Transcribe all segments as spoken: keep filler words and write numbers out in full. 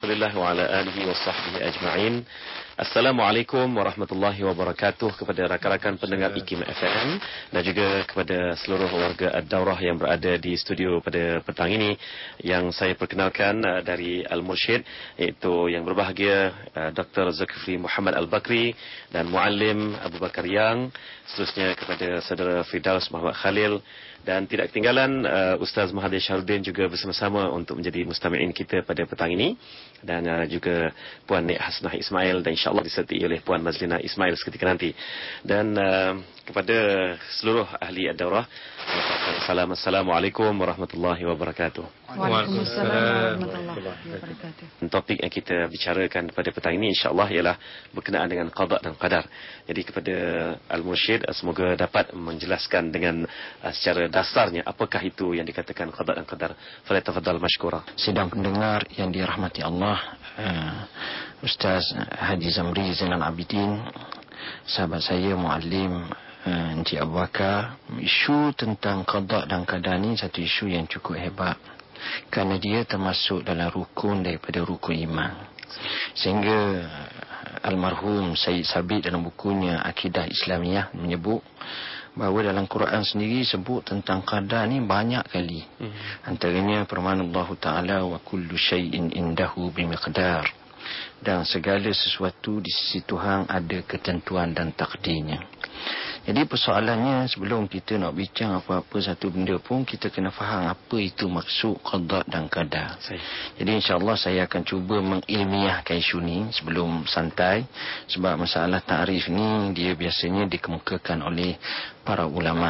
Rasulillah wa ala alihi wa sahbihi ajma'in. Assalamualaikum warahmatullahi wabarakatuh kepada rakan-rakan pendengar I K I M F M dan juga kepada seluruh warga Ad-Daurah yang berada di studio pada petang ini. Yang saya perkenalkan uh, dari Al-Mursyid, iaitu yang berbahagia uh, Doktor Zulkifli Muhammad Al-Bakri dan Muallim Abu Bakar Yang. Seterusnya kepada saudara Firdaus Muhammad Khalil, dan tidak ketinggalan uh, Ustaz Mahathir Syahrudin juga bersama-sama untuk menjadi mustami'in kita pada petang ini, dan uh, juga Puan Nik Hasnah Ismail, dan insyaAllah disertai oleh Puan Mazlina Ismail seketika nanti. Dan uh, kepada seluruh ahli Ad-Daurah, salam Assalamualaikum warahmatullahi wabarakatuh. Waalaikumsalam warahmatullahi wabarakatuh. Topik yang kita bicarakan pada petang ini insyaAllah ialah berkenaan dengan qada dan qadar. Jadi kepada Al-Mursyid, semoga dapat menjelaskan dengan uh, secara dasarnya apakah itu yang dikatakan qada dan qadar. Falyatafaddal mashkura. Sidang pendengar yang dirahmati Allah, uh, Ustaz Haji Zamri Zainal Abidin, sahabat saya, Muallim uh, Encik Abu Bakar, isu tentang qada dan qadar ni satu isu yang cukup hebat, kerana dia termasuk dalam rukun daripada rukun iman. Sehingga almarhum Sayyid Sabit dalam bukunya Akidah Islamiyah menyebut bahawa dalam Quran sendiri sebut tentang qadar ni banyak kali. Hmm. Antaranya firman Allah Ta'ala, wa kullu syai'in indahu bimiqdar, dan segala sesuatu di sisi Tuhan ada ketentuan dan takdirnya. Jadi persoalannya, sebelum kita nak bincang apa-apa satu benda pun, kita kena faham apa itu maksud qada dan qadar. Jadi insyaAllah saya akan cuba mengilmiahkan isu ni sebelum santai, sebab masalah ta'rif ni dia biasanya dikemukakan oleh para ulama'.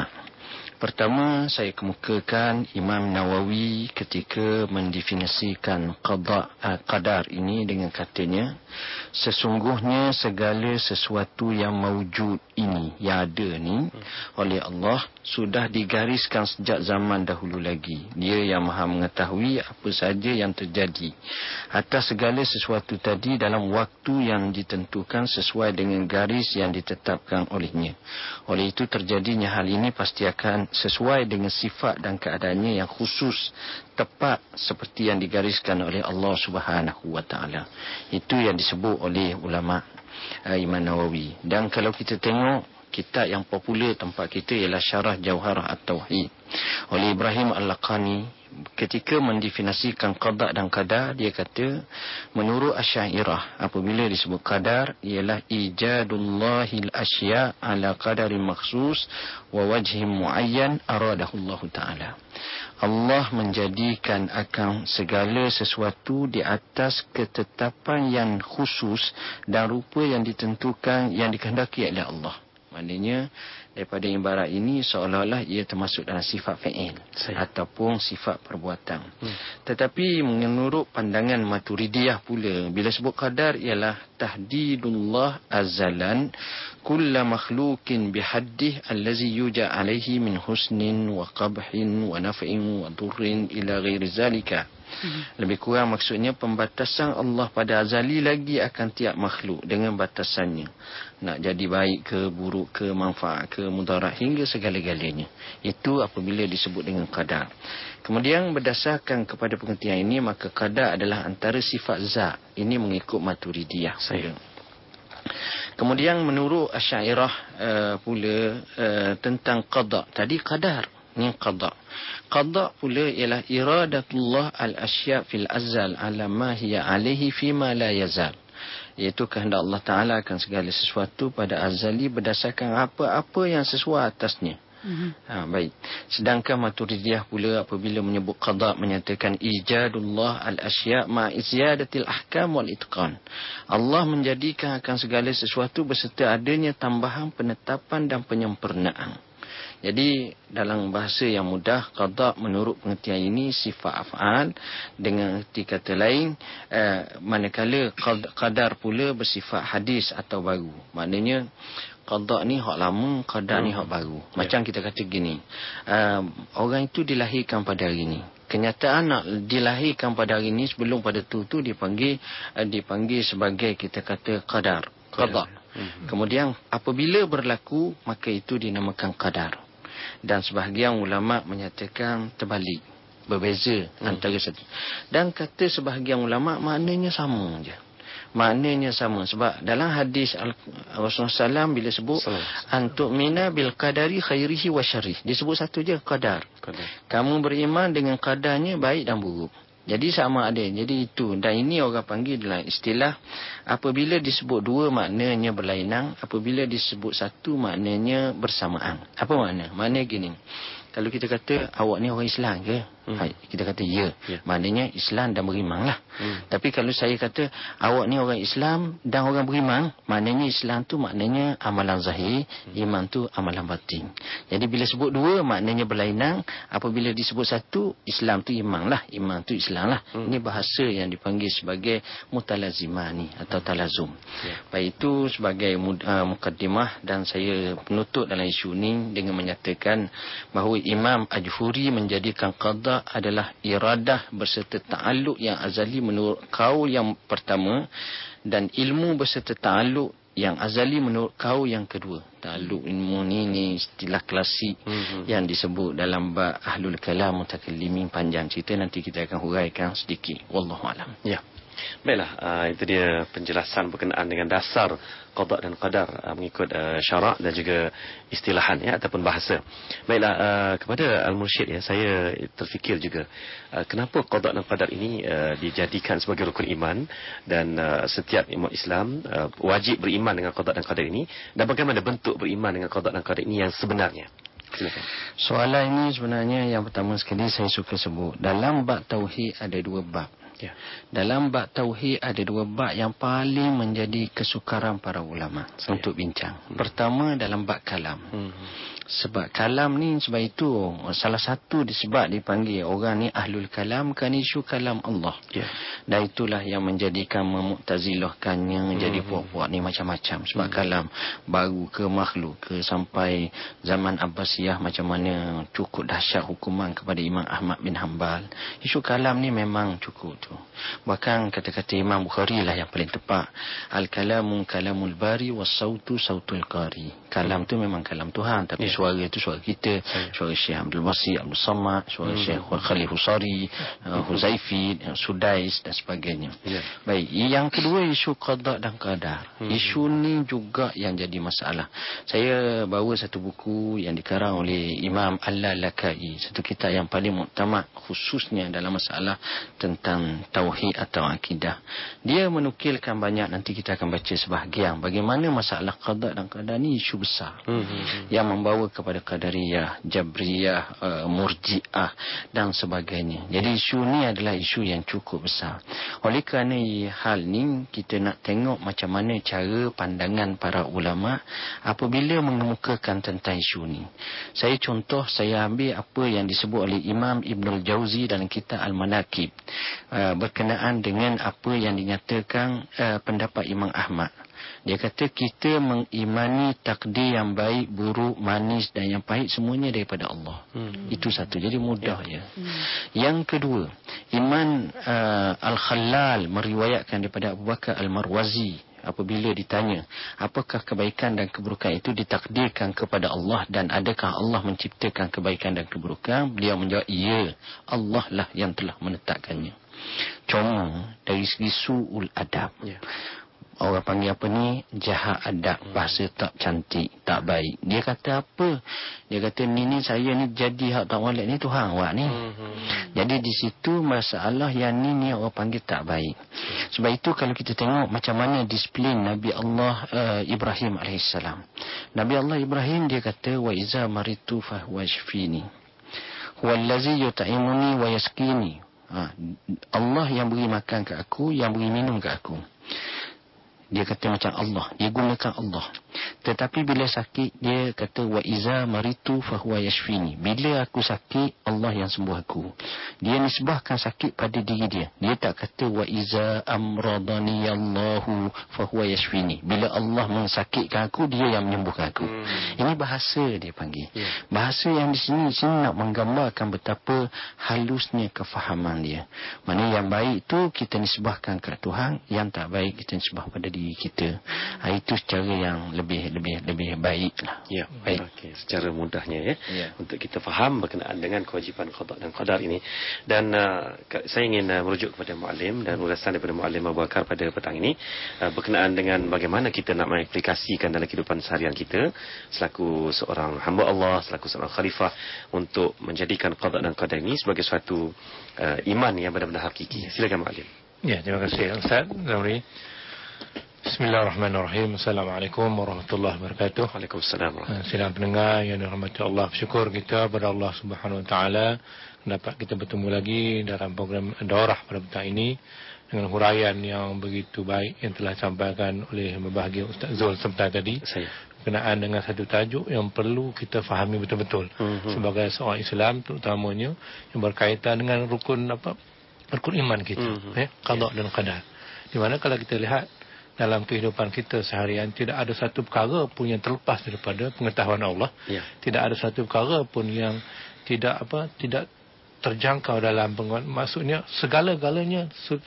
Pertama, saya kemukakan Imam Nawawi ketika mendefinisikan qada, uh, qadar ini dengan katanya, sesungguhnya segala sesuatu yang mawjud ini, yang ada ni oleh Allah, sudah digariskan sejak zaman dahulu lagi. Dia yang maha mengetahui apa saja yang terjadi atas segala sesuatu tadi dalam waktu yang ditentukan sesuai dengan garis yang ditetapkan olehnya. Oleh itu terjadinya hal ini pasti akan sesuai dengan sifat dan keadaannya yang khusus, tepat seperti yang digariskan oleh Allah Subhanahu wa Ta'ala. Itu yang disebut oleh ulama uh, Imam Nawawi. Dan kalau kita tengok kitab yang popular tempat kita ialah Syarah Jauharah At-Tauhid oleh Ibrahim Al-Laqani. Ketika mendefinisikan qada dan qadar, dia kata, menurut Asy'ariyah, apabila disebut qadar ialah ijadullahil asya' ala qadarin makhsus wa wajhin muayyan aradahu Allah Ta'ala. Allah menjadikan akan segala sesuatu di atas ketetapan yang khusus dan rupa yang ditentukan, yang dikehendaki oleh Allah. Maknanya daripada ibarat ini seolah-olah ia termasuk dalam sifat fa'il ataupun sifat perbuatan. Hmm. Tetapi menurut pandangan Maturidiyah pula, bila sebut qadar ialah tahdidullah azalan kulla makhlukin bihaddih allazi yuja alaihi min husnin wa qabhin wa naf'in wa durrin ila ghairi zalika. Hmm. Lebih kurang maksudnya pembatasan Allah pada azali lagi akan tiap makhluk dengan batasannya, nak jadi baik ke, buruk ke, manfaat ke, mudarat, hingga segala-galanya. Itu apabila disebut dengan qadar. Kemudian berdasarkan kepada pengertian ini, maka qadar adalah antara sifat zat. Ini mengikut Maturidiyah saya. Kemudian menurut Asy'ariyah uh, pula uh, tentang qada. Tadi qadar, ni qada. Qada pula ialah iradatullah al-asya' fil azal ala ma hiya alaihi fima la yazal, iaitu kehendak Allah Ta'ala akan segala sesuatu pada azali berdasarkan apa-apa yang sesuai atasnya. Mm-hmm. Ha, baik. Sedangkan Maturidiyah pula apabila menyebut qada menyatakan ijadullah al-asya' ma izyadatil ahkam wal itqan. Allah menjadikan akan segala sesuatu beserta adanya tambahan penetapan dan penyempurnaan. Jadi dalam bahasa yang mudah, qada menurut pengertian ini sifat af'al, dengan erti kata lain eh, manakala qadar pula bersifat hadis atau baru. Maknanya qada ni hak lama, qadar ni hak baru. Macam kita kata gini, uh, orang itu dilahirkan pada hari ini. Kenyataan nak dilahirkan pada hari ini, sebelum pada tu tu dipanggil uh, dipanggil sebagai kita kata qadar, qada. Kemudian apabila berlaku, maka itu dinamakan qadar. Dan sebahagian ulama menyatakan terbalik. berbeza hmm. antara satu. Dan kata sebahagian ulama maknanya sama je. Maknanya sama sebab dalam hadis Rasulullah sallam bila sebut antuk mina bil qadari khairihi wa syarrihi, dia sebut satu je, qadar. qadar. Kamu beriman dengan qadarnya baik dan buruk. Jadi sama ada. Jadi itu. Dan ini orang panggil dalam istilah apabila disebut dua maknanya berlainan, apabila disebut satu maknanya bersamaan. Apa makna? Maknanya gini. Kalau kita kata awak ni orang Islam ke? Hmm. Hai, kita kata ya. Yeah. Maknanya Islam dan beriman lah. Hmm. Tapi kalau saya kata awak ni orang Islam dan orang beriman, maknanya Islam tu maknanya amalan zahir, hmm. iman tu amalan batin. Jadi bila sebut dua maknanya berlainan, apabila disebut satu, Islam tu iman lah, iman tu Islam lah. Hmm. Ini bahasa yang dipanggil sebagai mutalazimah ni atau talazum. Yeah. Baik, itu sebagai uh, mukaddimah, dan saya penutup dalam isu ni dengan menyatakan bahawa Imam Ajfuri menjadikan qada adalah iradah berserta ta'alluq yang azali menurut kaul yang pertama, dan ilmu berserta ta'alluq yang azali menurut kaul yang kedua. Ta'alluq ilmu ni, ni istilah klasik hmm. yang disebut dalam bab ahlul kalam mutakallimin. Panjang cerita, nanti kita akan huraikan sedikit. Wallahu alam. Ya. Baiklah, uh, itu dia penjelasan berkenaan dengan dasar qada dan qadar uh, mengikut uh, syarak dan juga istilahan ya ataupun bahasa. Baiklah, uh, kepada Al-Mursyid ya, saya terfikir juga uh, kenapa qada dan qadar ini uh, dijadikan sebagai rukun iman, dan uh, setiap umat Islam uh, wajib beriman dengan qada dan qadar ini, dan bagaimana bentuk beriman dengan qada dan qadar ini yang sebenarnya. Silakan. Soalan ini sebenarnya yang pertama sekali saya suka sebut. Dalam bab tauhid ada dua bab. Ya. Dalam bab tauhid ada dua bab yang paling menjadi kesukaran para ulama ya. untuk bincang. Hmm. Pertama dalam bab kalam. Hmm. Sebab kalam ni, sebab itu salah satu disebab dipanggil orang ni ahlul kalam kan isu kalam Allah. Ya. Dan itulah yang menjadikan memutazilahkannya hmm. jadi puak-puak ni macam-macam. Sebab hmm. kalam baru ke makhluk ke, sampai zaman Abbasiyah macam mana cukup dahsyat hukuman kepada Imam Ahmad bin Hanbal. Isu kalam ni memang cukup tu. Bahkan kata-kata Imam Bukhari lah yang paling tepat. Al-kalamu kalamul bari was sautu sautul qari. Kalam tu memang kalam Tuhan, tapi yeah. suara itu suara kita, yeah. suara Syekh Abdul Basir, Abdul Samad, suara mm-hmm. Syekh Khalil Husari, uh, Huzaifi, uh, Sudais dan sebagainya. Yeah. Baik, yang kedua isu qada dan qadar. Mm-hmm. Isu ni juga yang jadi masalah. Saya bawa satu buku yang dikarang oleh Imam Al-Lalakai, satu kitab yang paling muktamad khususnya dalam masalah tentang tauhid atau akidah. Dia menukilkan banyak, nanti kita akan baca sebahagian bagaimana masalah qada dan qadar ni isu besar hmm. yang membawa kepada qadariyah, jabriyah, uh, murji'ah dan sebagainya. Jadi isu ni adalah isu yang cukup besar. Oleh kerana hal ni kita nak tengok macam mana cara pandangan para ulama apabila mengemukakan tentang isu ni. Saya contoh, saya ambil apa yang disebut oleh Imam Ibnul Jauzi dalam kitab Al-Manaqib uh, berkenaan dengan apa yang dinyatakan uh, pendapat Imam Ahmad. Dia kata kita mengimani takdir yang baik, buruk, manis dan yang pahit semuanya daripada Allah. Hmm. Itu satu. Jadi mudah ya. Hmm. Yang kedua, Iman uh, Al-Khalal meriwayatkan daripada Abu Bakar Al-Marwazi apabila ditanya apakah kebaikan dan keburukan itu ditakdirkan kepada Allah dan adakah Allah menciptakan kebaikan dan keburukan, beliau menjawab ya, Allah lah yang telah menetapkannya. Cuma dari segi su'ul adab, yeah. orang panggil apa ni, jahat adab, bahasa tak cantik, tak baik. Dia kata apa? Dia kata ni ni saya ni jadi hak tak walid ni Tuhan awak ni. Mm-hmm. Jadi di situ masalah yang ni ni orang panggil tak baik. Sebab itu kalau kita tengok macam mana disiplin Nabi Allah uh, Ibrahim alaihissalam. Nabi Allah Ibrahim dia kata wa iza maritu fa huwa yashfini. Huwallazi yut'imuni wa yaskini. Ha, Allah yang beri makan ke aku, yang beri minum ke aku. Dia kata macam Allah, dia gunakan Allah. Tetapi bila sakit dia kata wa iza maritu fa huwa yashfini. Bila aku sakit Allah yang sembuh aku. Dia nisbahkan sakit pada diri dia. Dia tak kata wa iza amradani Allahu fa huwa yashfini. Bila Allah mensakitkan aku, dia yang menyembuhkan aku. Hmm. Ini bahasa dia panggil. Yeah. Bahasa yang di sini sini nak menggambarkan betapa halusnya kefahaman dia. Mana yang baik tu kita nisbahkan ke Tuhan, yang tak baik kita nisbah pada diri kita. Ha, itu cara yang lebih lebih lebih lebih baik lah. Ya, baik. Okey, secara mudahnya ya, ya, untuk kita faham berkenaan dengan kewajipan qada dan qadar ini. Dan uh, saya ingin uh, merujuk kepada Muallim dan ulasan daripada Muallim Abu Bakar pada petang ini uh, berkenaan dengan bagaimana kita nak mengaplikasikan dalam kehidupan seharian kita selaku seorang hamba Allah, selaku seorang khalifah, untuk menjadikan qada dan qadar ini sebagai suatu uh, iman yang benar-benar hakiki. Silakan Muallim. Ya, terima kasih Ustaz Zamri. Bismillahirrahmanirrahim. Assalamualaikum warahmatullahi wabarakatuh. Waalaikumsalam. Sidang pendengar yang dirahmati Allah, bersyukur kita kepada Allah Subhanahu Wa Taala dapat kita bertemu lagi dalam program daurah pada petang ini dengan huraian yang begitu baik yang telah disampaikan oleh berbahagia Ustaz Zul sebentar tadi. Saya Berkenaan dengan satu tajuk yang perlu kita fahami betul-betul mm-hmm. sebagai seorang Islam, terutamanya yang berkaitan dengan rukun apa rukun iman kita, mm-hmm. ya, qada dan qadar. Di mana kalau kita lihat dalam kehidupan kita seharian, tidak ada satu perkara pun yang terlepas daripada pengetahuan Allah. Yeah. Tidak ada satu perkara pun yang tidak apa tidak terjangkau dalam pengetahuan. Maksudnya segala-galanya su-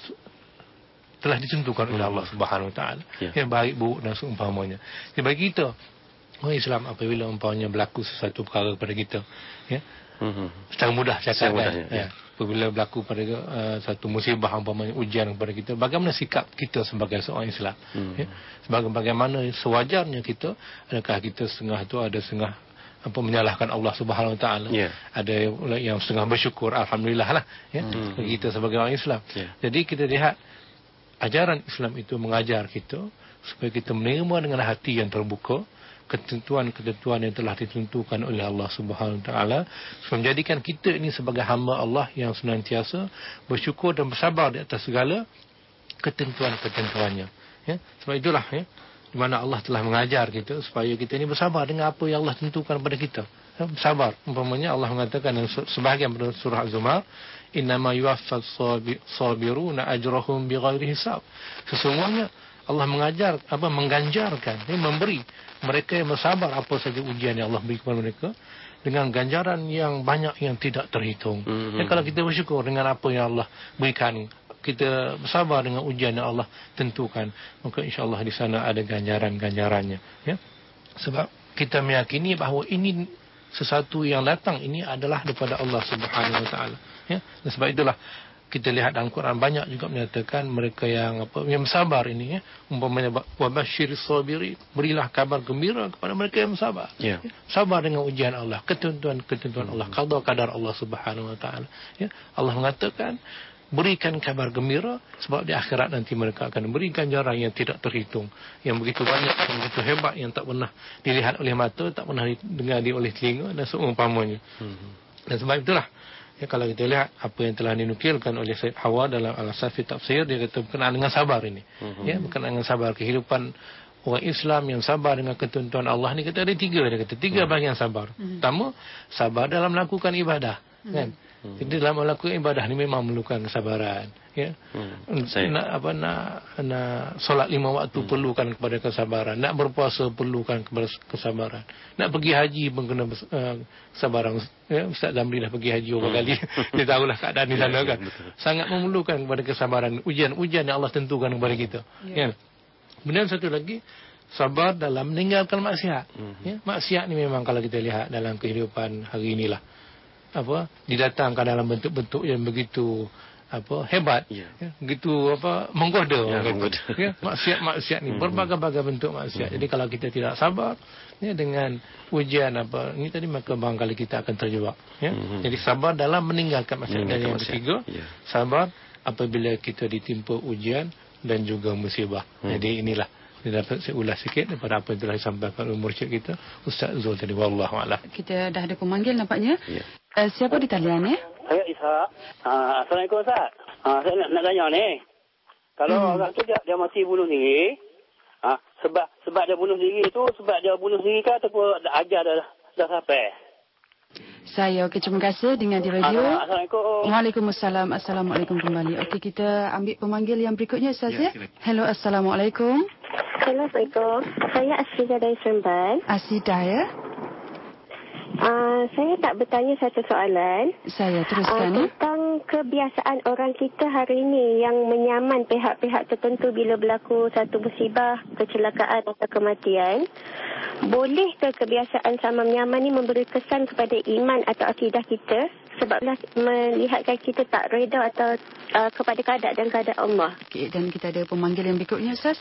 telah ditentukan oleh Allah Subhanahu Wa Taala. Yeah. Yang baik, buruk dan seumpamanya. Jadi bagi kita orang Islam, apabila umpamanya berlaku sesuatu perkara kepada kita, ya, mm-hmm. secara mudah cakapkan, ya, ya. Apabila berlaku pada uh, satu musibah, umpamanya ujian kepada kita, bagaimana sikap kita sebagai seorang Islam? Hmm. Ya? Sebagai bagaimana sewajarnya kita, adakah kita setengah tu ada setengah apa menyalahkan Allah Subhanahu Wa Taala? Yeah. Ada yang setengah bersyukur, alhamdulillah lah, ya. Hmm. Bagi kita sebagai orang Islam. Yeah. Jadi kita lihat ajaran Islam itu mengajar kita supaya kita menerima dengan hati yang terbuka ketentuan-ketentuan yang telah ditentukan oleh Allah Subhanahu Wa Taala, menjadikan kita ini sebagai hamba Allah yang senantiasa bersyukur dan bersabar di atas segala ketentuan-ketentuannya. Ya, sebab itulah ya, di mana Allah telah mengajar kita supaya kita ini bersabar dengan apa yang Allah tentukan kepada kita. Ya, bersabar. Umpamanya Allah mengatakan dalam sebahagian surah Az-Zumar, innama yuwaffas sabiruna ajrahum bighairi hisab. Sesungguhnya Allah mengajar apa mengganjarkan, ya, memberi mereka yang bersabar apa saja ujian yang Allah beri kepada mereka dengan ganjaran yang banyak yang tidak terhitung. Mm-hmm. Ya, kalau kita bersyukur dengan apa yang Allah berikan, kita bersabar dengan ujian yang Allah tentukan, maka insya-Allah di sana ada ganjaran-ganjarannya. Ya, sebab kita meyakini bahawa ini sesuatu yang datang ini adalah daripada Allah Subhanahu Wa Taala. Ya, dan sebab itulah kita lihat dalam Quran banyak juga menyatakan mereka yang apa yang bersabar ini, ya, umpamanya wabasyiris sabirin, berilah kabar gembira kepada mereka yang bersabar. Yeah. Ya, sabar dengan ujian Allah, ketentuan-ketentuan Allah, qada qadar Allah Subhanahu Wa Taala. Ya, Allah mengatakan berikan kabar gembira sebab di akhirat nanti mereka akan berikan ganjaran yang tidak terhitung, yang begitu banyak, yang begitu hebat, yang tak pernah dilihat oleh mata, tak pernah didengar oleh telinga dan seumpamanya. Mm-hmm. Dan sebab itulah, ya, kalau kita lihat apa yang telah dinukilkan oleh Said Hawa dalam Al-Asaf fi Tafsir, dia kata berkenaan dengan sabar ini. Mm-hmm. Ya, berkenaan dengan sabar, kehidupan orang Islam yang sabar dengan ketentuan Allah ni, kata ada tiga, dia kata tiga mm-hmm. bahagian sabar. Mm-hmm. Pertama, sabar dalam melakukan ibadah, mm-hmm. kan? Hmm. Jadi dalam melakukan ibadah ni memang memerlukan kesabaran, ya. Hmm. Nak apa nak nak solat lima waktu hmm. perlukan kepada kesabaran, nak berpuasa perlukan kepada kesabaran, nak pergi haji pun kena uh, kesabaran. Ya, Ustaz Zamri dah pergi haji beberapa hmm. kali. Dia tahulah keadaan di sana, kan. Ya, sangat memerlukan kepada kesabaran, ujian-ujian yang Allah tentukan kepada kita. Ya. Ya. Kemudian satu lagi, sabar dalam meninggalkan maksiat. Hmm. Ya, maksiat ni memang kalau kita lihat dalam kehidupan hari inilah, apa didatangkan dalam bentuk-bentuk yang begitu apa hebat, ya, ya, begitu apa menggoda, ya, menggoda. Ya, maksiat-maksiat ni berbagai-bagai bentuk maksiat. Jadi kalau kita tidak sabar, ya, dengan ujian apa ini tadi, maka barangkali kita akan terjebak, ya. Mm-hmm. Jadi sabar dalam meninggalkan maksiat. Dan yang ketiga, ya, sabar apabila kita ditimpa ujian dan juga musibah. Hmm. Jadi inilah dia dapat saya ulas sikit daripada apa yang telah disampaikan oleh mursyid kita Ustaz Zul tadi. Wallahu a'lam. Kita dah ada pemanggil nampaknya. Ya. Uh, siapa di talian, eh? Saya Ishak. Uh, Assalamualaikum Ustaz. Uh, saya nak, nak tanya ni. Kalau hmm. orang tu dia, dia mati bunuh diri, uh, sebab sebab dia bunuh diri tu sebab dia bunuh diri ke ataupun ajar dah dah sampai? Saya okey, terima kasih dengan di radio. Assalamualaikum. Waalaikumsalam. Assalamualaikum kembali. Okey, kita ambil pemanggil yang berikutnya, Ustaz, ya. Hello, Assalamualaikum. Assalamualaikum. Saya Asyidah dari Seremban. Asyidah, ya. Uh, saya tak bertanya satu soalan. Saya teruskan. Uh, tentang tentang kebiasaan orang kita hari ini yang menyaman pihak-pihak tertentu bila berlaku satu musibah, kecelakaan atau kematian. Bolehkah kebiasaan sama menyaman ini memberi kesan kepada iman atau akidah kita? Sebablah melihatkan kita tak reda atau uh, kepada keadaan dan keadaan Allah. Okey, dan kita ada pemanggil yang berikutnya, Ustaz.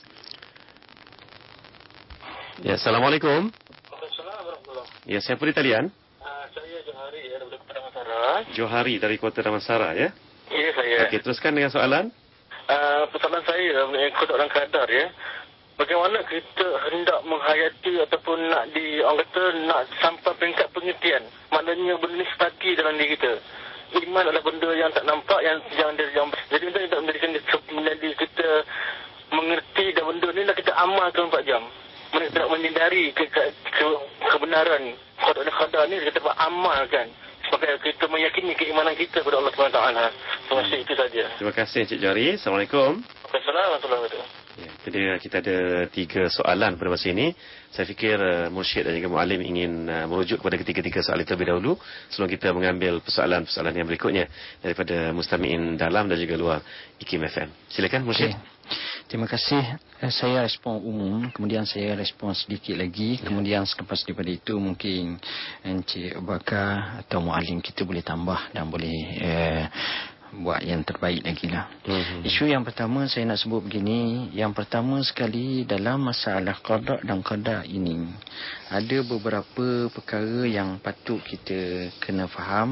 Ya, Assalamualaikum. Assalamualaikum. Ya, siapa di talian? Uh, saya Johari ya, dari Kota Damansara. Johari dari Kota Damansara, ya? Ya, saya. Okey, teruskan dengan soalan. Uh, persoalan saya mengikut orang kadar ya. Bagaimana kita hendak menghayati ataupun nak di orang kata nak sampai peringkat pengertian. Maknanya benda ni sepati dalam diri kita. Iman adalah benda yang tak nampak, yang yang dari yang jadi kita tidak menjadikan menjadi kita mengerti dan benda ni lah kita amalkan dua puluh empat jam. Mana kita nak menyedari ke, ke, ke, kebenaran qada dan qadar ni kita beramalkan sebagai kita meyakini keimanan kita kepada Allah Subhanahu Wa Taala. Terima kasih, itu saja. Terima kasih Encik Johari. Assalamualaikum. Assalamualaikum warahmatullahi wabarakatuh. Ya, jadi kita ada tiga soalan pada masa ini. Saya fikir uh, Mursyid dan juga Muallim ingin uh, merujuk kepada ketiga-tiga soalan itu terlebih dahulu sebelum kita mengambil persoalan-persoalan yang berikutnya daripada mustami'in dalam dan juga luar I K I M F M. Silakan Mursyid. Okay. Terima kasih. Saya respon umum, kemudian saya respon sedikit lagi, kemudian selepas daripada itu mungkin Encik Abu Bakar atau Muallim kita boleh tambah dan boleh eh, buat yang terbaik lagi lah. Mm-hmm. Isu yang pertama saya nak sebut begini. Yang pertama sekali dalam masalah qada dan qadar ini, ada beberapa perkara yang patut kita kena faham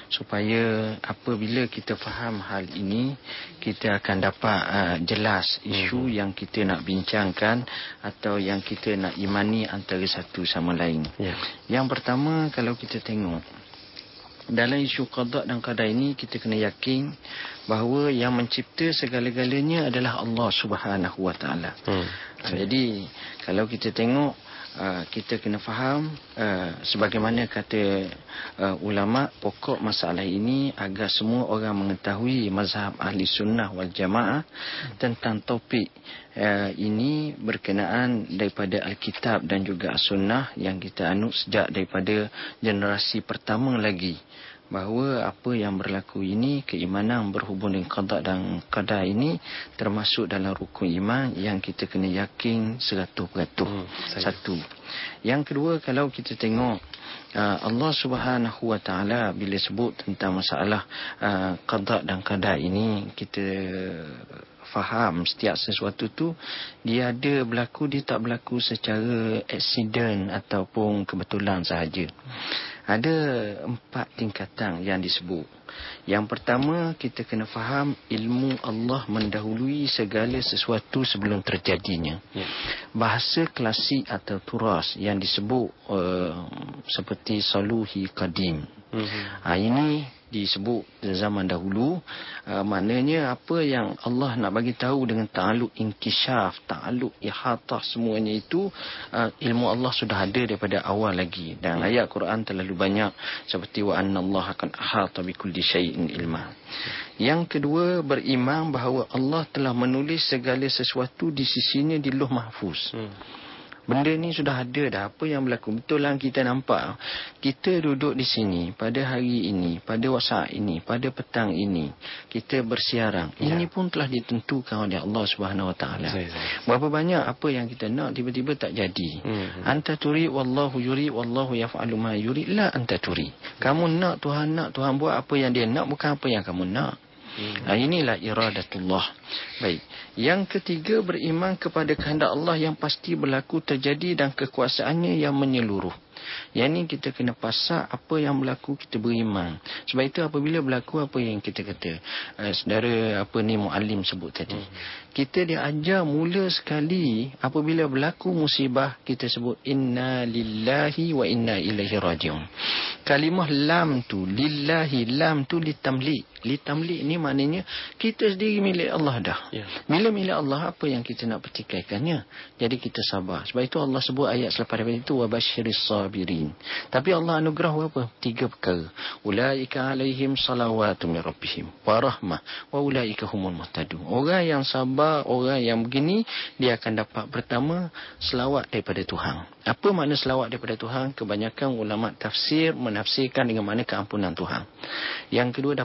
supaya apabila kita faham hal ini, kita akan dapat uh, jelas isu mm-hmm. yang kita nak bincangkan atau yang kita nak imani antara satu sama lain. Yeah. Yang pertama, kalau kita tengok dalam isu qada dan qadar ini, kita kena yakin bahawa yang mencipta segala-galanya adalah Allah Subhanahu Wa Taala. Hmm. Jadi kalau kita tengok, uh, kita kena faham uh, sebagaimana kata uh, ulama, pokok masalah ini agar semua orang mengetahui mazhab ahli sunnah wal jamaah tentang topik uh, ini berkenaan daripada Alkitab dan juga Sunnah yang kita anut sejak daripada generasi pertama lagi, bahawa apa yang berlaku ini, keimanan berhubung dengan qada dan qadar ini termasuk dalam rukun iman yang kita kena yakin seratus peratus. Hmm, Satu. Yang kedua, kalau kita tengok uh, Allah Subhanahu Wa Taala bila sebut tentang masalah uh, qada dan qadar ini, kita faham setiap sesuatu tu dia ada berlaku, dia tak berlaku secara accident ataupun kebetulan sahaja. Ada empat tingkatan yang disebut. Yang pertama, kita kena faham ilmu Allah mendahului segala sesuatu sebelum terjadinya. Ya. Bahasa klasik atau turas yang disebut uh, seperti saluhi qadim. Mm-hmm. Ha, ini disebut zaman dahulu, uh, maknanya apa yang Allah nak bagi tahu dengan ta'aluk inkishaf, ta'aluk ihatah, semuanya itu uh, ilmu Allah sudah ada daripada awal lagi, dan hmm. ayat Quran terlalu banyak seperti wa anna Allah akan ahata bi kulli syai'in ilma. Yang kedua, beriman bahawa Allah telah menulis segala sesuatu di sisinya di Lauh Mahfuz. Hmm. Benda ni sudah ada dah. Apa yang berlaku, betul lah kita nampak. Kita duduk di sini pada hari ini, pada waktu ini, pada petang ini, kita bersiarang. Ya. Ini pun telah ditentukan oleh Allah Subhanahu Wa Taala. Berapa banyak apa yang kita nak tiba-tiba tak jadi. Hmm. Anta turi wallahu yuri wallahu yaf'alu ma yuri la anta turi. Kamu nak Tuhan nak, Tuhan buat apa yang dia nak, bukan apa yang kamu nak. Hmm. Nah, inilah iradatullah. Baik. Yang ketiga, beriman kepada kehendak Allah yang pasti berlaku, terjadi dan kekuasaannya yang menyeluruh. Yang ini kita kena pasak apa yang berlaku, kita beriman. Sebab itu apabila berlaku apa yang kita kata, uh, saudara apa ni Muallim sebut tadi, hmm. kita diajar mula sekali apabila berlaku musibah, kita sebut inna lillahi wa inna ilaihi rajiun. Kalimah lam tu, lillahi, lam tu litamlik. Litamlik ni maknanya kita sendiri milik Allah dah. Yeah. Bila milik Allah, apa yang kita nak pertikaikannya? Jadi kita sabar. Sebab itu Allah sebut ayat selepas daripada itu wabasyiris sabirin. Tapi Allah anugerah apa? Tiga perkara. Ulaika alaihim salawatu min rabbihim wa rahmah wa ulaika humul muhtadun. Orang yang sabar, orang yang begini, dia akan dapat pertama selawat daripada Tuhan. Apa makna selawat daripada Tuhan? Kebanyakan ulama tafsir menafsirkan dengan makna keampunan Tuhan. Yang kedua, dapat rahmat.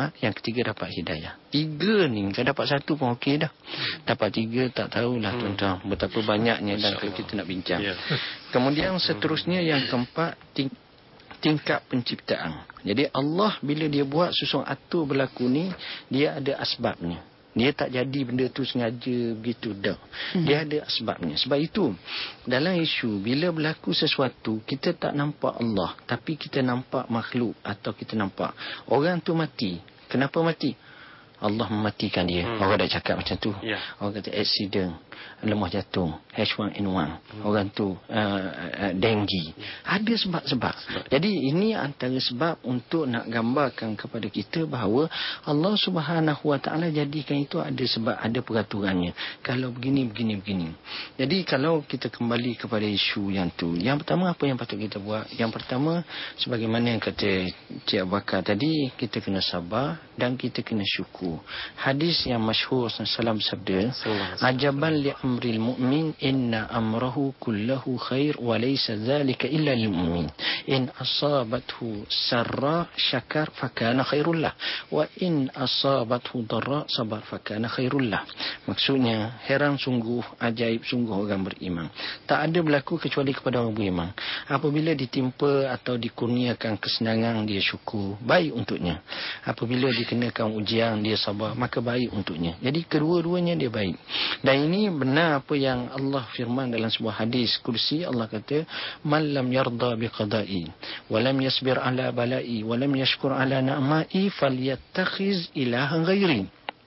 selamat, yang ketiga dapat hidayah. Tiga ni, kalau dapat satu pun okey dah. Dapat tiga tak tahulah hmm. tuan-tuan betapa banyaknya dan kalau kita nak bincang. Yeah. Kemudian seterusnya yang keempat, ting- tingkat penciptaan. Jadi Allah bila dia buat susun atur berlaku ni, dia ada asbabnya. Dia tak jadi benda tu sengaja begitu dah. Hmm. Dia ada sebabnya. Sebab itu dalam isu bila berlaku sesuatu kita tak nampak Allah, tapi kita nampak makhluk atau kita nampak orang tu mati. Kenapa mati? Allah mematikan dia. Hmm. Orang dah cakap macam tu. Yeah. Orang kata accident, lemah jantung, H one N one. Hmm. Orang tu uh, uh, denggi. Yeah. Ada sebab-sebab. Sebab. Jadi ini antara sebab untuk nak gambarkan kepada kita bahawa Allah Subhanahu Wa Taala jadikan itu ada sebab, ada peraturannya. Kalau begini, begini, begini. Jadi kalau kita kembali kepada isu yang tu, yang pertama apa yang patut kita buat? Yang pertama, sebagaimana yang kata Cik Abu Bakar tadi, kita kena sabar dan kita kena syukur. Hadis yang masyhur sallallahu alaihi wasallam, ajaban li amril mu'min inna amrahu kullahu khair wa laysa dhalika illa lil mu'min in asabathu sarra syakar fakana khairul lah wa in asabathu darra sabar fakana khairul lah. Maksudnya heran sungguh, ajaib sungguh orang beriman. Tak ada berlaku kecuali kepada orang beriman. Apabila ditimpa atau dikurniakan kesenangan, dia syukur, baik untuknya. Apabila dikenakan ujian, dia sabar, maka baik untuknya. Jadi kedua-duanya dia baik. Dan ini benar apa yang Allah firman dalam sebuah hadis kursi. Allah kata, man lam yarda biqada'i wa lam yasbir ala bala'i wa lam yashkur ala na'ma'i falyattakhiz ilahan ghairi.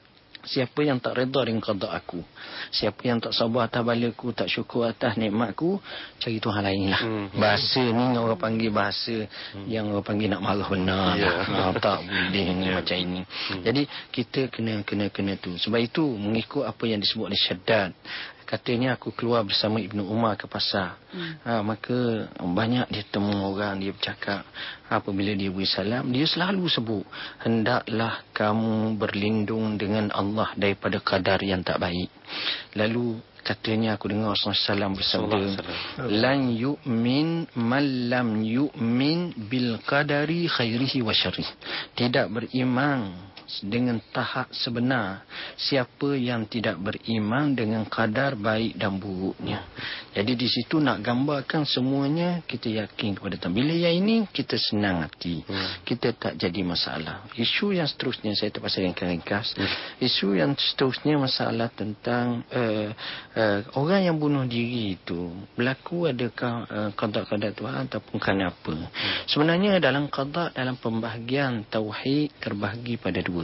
Siapa yang tak redha dengan qada aku, siapa yang tak sabar atas balaku, tak syukur atas nikmatku, cari Tuhan lain lah. Hmm. Bahasa ni orang panggil bahasa hmm. yang orang panggil nak marah benar. Yeah. Ha, tak boleh ni yeah. macam ini. Hmm. Jadi kita kena kena kena tu. Sebab itu mengikut apa yang disebut oleh Syaddad. Katanya aku keluar bersama Ibnu Umar ke pasar. Hmm. Ha, maka banyak dia temu orang, dia bercakap. Apabila dia beri salam, dia selalu sebut, hendaklah kamu berlindung dengan Allah daripada kadar yang tak baik. Lalu katanya aku dengar Rasulullah sallallahu alaihi wasallam bersabda, lan yu'min man lam yu'min bil qadari khairihi wa syarrihi. Tidak beriman dengan tahap sebenar siapa yang tidak beriman dengan kadar baik dan buruknya. Jadi di situ nak gambarkan semuanya, kita yakin kepada Tuhan. Bila yang ini kita senang hati, hmm. kita tak jadi masalah. Isu yang seterusnya saya terpaksa ringkas. Hmm. Isu yang seterusnya masalah tentang uh, uh, orang yang bunuh diri itu berlaku adakah uh, qada-qada Tuhan ataupun kenapa? Hmm. Sebenarnya dalam qada, dalam pembahagian tauhid terbahagi pada dua.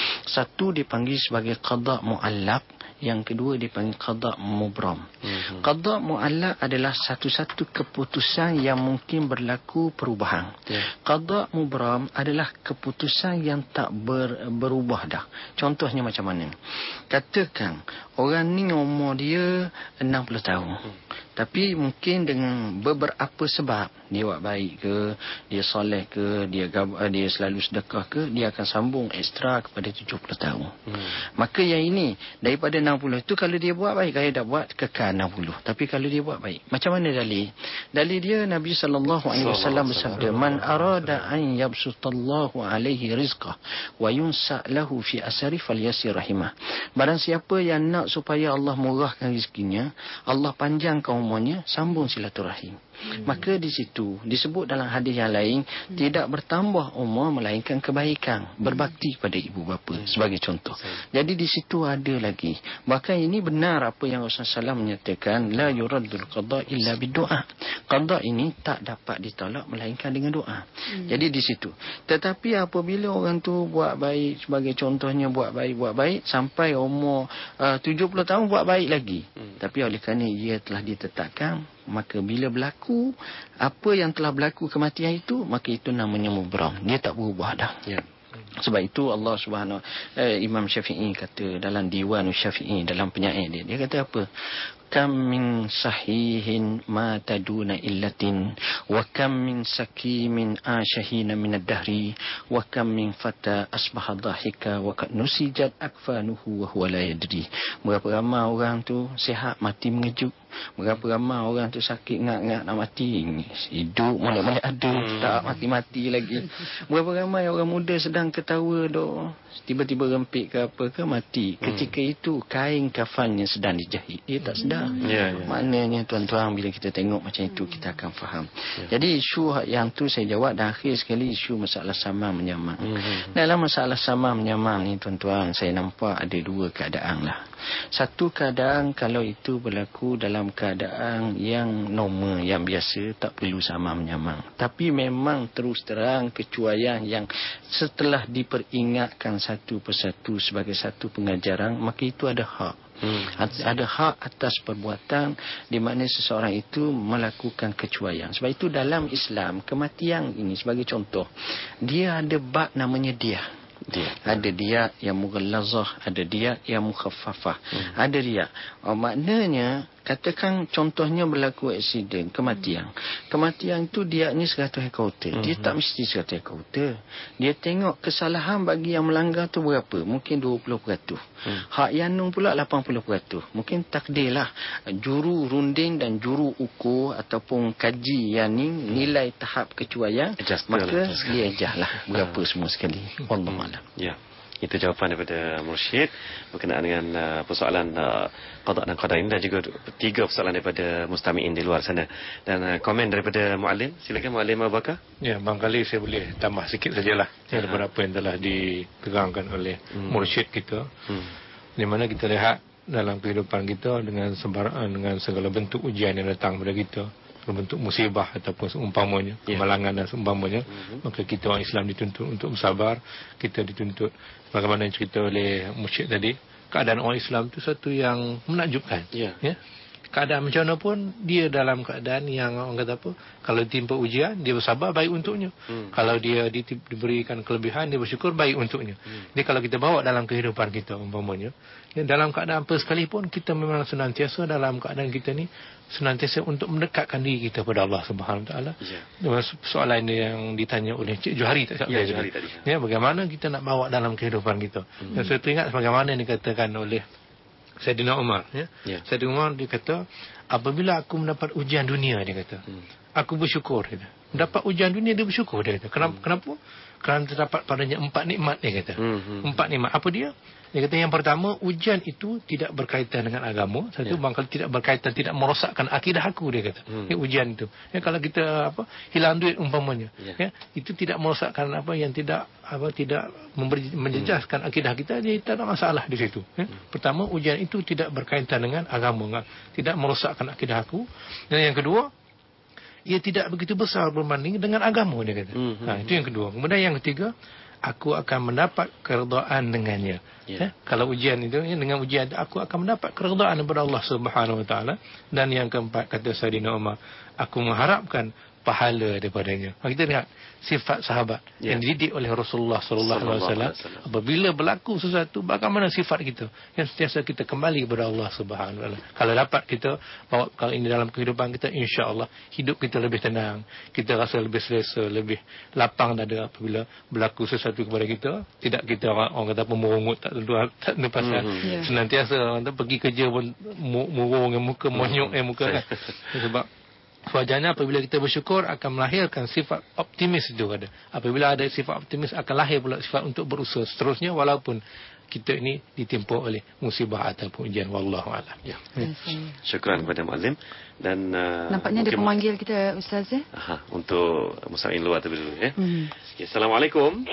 Satu dipanggil sebagai qada mu'allaq, yang kedua dipanggil qada mubram. Mm-hmm. Qada mu'allaq adalah satu-satu keputusan yang mungkin berlaku perubahan. Yeah. Qada mubram adalah keputusan yang tak ber, berubah dah. Contohnya macam mana? Katakan orang ni umur dia enam puluh tahun. Mm. Tapi mungkin dengan beberapa sebab, dia buat baik ke, dia soleh ke, dia dia selalu sedekah ke, dia akan sambung ekstra kepada tujuh puluh tahun. Hmm. Maka yang ini daripada enam puluh itu, kalau dia buat baik, kalau dia buat kekal enam puluh. Tapi kalau dia buat baik, macam mana dalil? Dalil dia Nabi sallallahu alaihi wasallam bersabda, man arada an yabsutallahu alaihi rizqah wa yunsa lahu fi asari falyasir rahimah. Barang siapa yang nak supaya Allah murahkan rezekinya, Allah panjangkan umurnya, sambung silaturahim. Hmm. Maka di situ disebut dalam hadis yang lain, hmm. tidak bertambah umur melainkan kebaikan, berbakti kepada ibu bapa, hmm. sebagai contoh. Hmm. Jadi di situ ada lagi. Bahkan ini benar apa yang Rasulullah sallallahu alaihi wasallam menyatakan, la yuraddul qada illa bidu'a. Qada ini tak dapat ditolak melainkan dengan doa. Hmm. Jadi di situ. Tetapi apabila orang tu buat baik, sebagai contohnya buat baik buat baik sampai umur uh, tujuh puluh tahun buat baik lagi. Hmm. Tapi oleh kerana ia telah ditetapkan, maka bila berlaku apa yang telah berlaku kematian itu, maka itu namanya mubram. Dia tak berubah dah. Ya. Sebab itu Allah Subhanahu eh, Imam Syafi'i kata dalam Diwan Syafi'i, dalam penyair dia, dia kata apa? Kam min sahihin ma taduna illatin wa kam min sakimin ashahina min ad-dahri wa kam min fata asbaha dhahika wa kad nusijat akfanuhu wa huwa la yadri. Berapa ramai orang tu sihat mati mengejut, Berapa ramai orang tu sakit ngak-ngak nak mati. Hidup molek-molek ada, hmm. tak mati-mati lagi. Berapa ramai orang muda sedang ketawa doh, tiba-tiba rempit ke apa ke mati. Ketika hmm. itu kain kafannya sedang dijahit. Dia tak sedar. Hmm. Ya, ya. Maknanya tuan-tuan, bila kita tengok macam itu, kita akan faham. Ya. Jadi isu yang tu saya jawab, dan akhir sekali isu masalah sama menyamang. Hmm. Dalam masalah sama menyamang ni tuan-tuan, saya nampak ada dua keadaan lah. Satu keadaan kalau itu berlaku dalam keadaan yang normal, yang biasa, tak perlu sama menyamang. Tapi memang terus terang kecuaian yang setelah diperingatkan satu persatu sebagai satu pengajaran, maka itu ada hak. Hmm. Ada hak atas perbuatan di mana seseorang itu melakukan kecuaian. Sebab itu dalam Islam, kematian ini sebagai contoh, dia ada bab namanya dia. Dia. Ada dia yang mughallazah, ada dia yang mukhaffafah. Hmm. Ada dia. Oh, maknanya katakan contohnya berlaku aksiden, kematian. Kematian itu dia ni seratus hektar. Hmm. Dia tak mesti seratus hektar. Dia tengok kesalahan bagi yang melanggar tu berapa? Mungkin dua puluh peratus. Hmm. Hak yanung pula lapan puluh peratus. Mungkin takdirlah juru runding dan juru ukur ataupun kaji yang ni nilai tahap kecuaian, maka dia ejahlah berapa semua sekali. Wallahu a'lam. Ya, itu jawapan daripada Mursyid berkenaan dengan uh, persoalan uh, qada dan qadar ini, dan juga tiga persoalan daripada mustami'in di luar sana. Dan uh, komen daripada Muallim, silakan Muallim Abu Bakar. Ya, barangkali saya boleh tambah sikit sajalah ya, daripada apa yang telah diterangkan oleh hmm. Mursyid kita. Hmm. Di mana kita lihat dalam kehidupan kita dengan sembarang, dengan segala bentuk ujian yang datang kepada kita, bentuk musibah ataupun seumpamanya, yeah. kemalangan dan seumpamanya, mm-hmm. maka kita orang Islam dituntut untuk bersabar. Kita dituntut, bagaimana yang cerita oleh Mursyid tadi, keadaan orang Islam itu satu yang menakjubkan. Yeah. Ya? Keadaan macam mana pun, dia dalam keadaan yang orang kata apa, kalau ditimpa ujian, dia bersabar, baik untuknya. Hmm. Kalau dia di, diberikan kelebihan, dia bersyukur, baik untuknya. Hmm. Jadi kalau kita bawa dalam kehidupan kita umpamanya, ya, dalam keadaan apa sekalipun, kita memang senantiasa dalam keadaan kita ni senantiasa untuk mendekatkan diri kita kepada Allah Subhanahu Wa Taala. Yeah. Soalan yang ditanya oleh Cik Johari tak yeah, Johari tadi. Ya, bagaimana kita nak bawa dalam kehidupan kita. Hmm. Dan saya teringat sebagaimana yang dikatakan oleh Saidina Umar, ya. Yeah. Saidina Umar dia kata, apabila aku mendapat ujian dunia, dia kata, hmm. aku bersyukur. Dia kata. Mendapat ujian dunia, dia bersyukur. Dia kata. Kenapa? Hmm. Kenapa? Kerana terdapat padanya empat nikmat, dia kata. Hmm. Hmm. Empat nikmat. Apa dia? Dia kata yang pertama, ujian itu tidak berkaitan dengan agama. Satu, yeah. bangkali tidak berkaitan, tidak merosakkan akidah aku, dia kata. Hmm. Ya, ujian itu. Ya, kalau kita apa hilang duit umpamanya, yeah. ya, itu tidak merosakkan apa yang tidak apa tidak memberi, menjejaskan hmm. akidah kita, dia tak ada masalah di situ. Ya. Hmm. Pertama, ujian itu tidak berkaitan dengan agama, tidak merosakkan akidah aku. Dan yang kedua, ia tidak begitu besar berbanding dengan agama, dia kata. Hmm. Nah, itu yang kedua. Kemudian yang ketiga, aku akan mendapat keredaan dengannya. Yeah. Ya, kalau ujian itu, ya, dengan ujian itu, aku akan mendapat keredaan daripada Allah Subhanahu Wa Taala. Dan yang keempat, kata Saidina Umar, aku mengharapkan pahala daripadanya. Kita lihat sifat sahabat yeah. yang dididik oleh Rasulullah sallallahu alaihi wasallam. Apabila berlaku sesuatu, bagaimana sifat kita? Yang sentiasa kita kembali kepada Allah Subhanahu Wa Taala. Kalau dapat kita bawa kalau ini dalam kehidupan kita, insya-Allah hidup kita lebih tenang, kita rasa lebih selesa, lebih lapang dada apabila berlaku sesuatu kepada kita. Tidak kita orang, orang kata merungut tak tentu tak tentu pasal. Mm-hmm. Yeah. Senantiasa orang pergi kerja pun murung muka, monyok mm-hmm. eh muka kan. Sebab wajarnya apabila kita bersyukur akan melahirkan sifat optimis itu ada. Apabila ada sifat optimis akan lahir pula sifat untuk berusaha seterusnya walaupun kita ini ditimpa oleh musibah ataupun ujian. Wallahu a'lam. Ya. Syukran kepada Muallim dan uh, nampaknya ada pemanggil kita Ustaz ya. Aha, untuk muslimin luar terlebih dulu ya. Hmm. Ya, Assalamualaikum.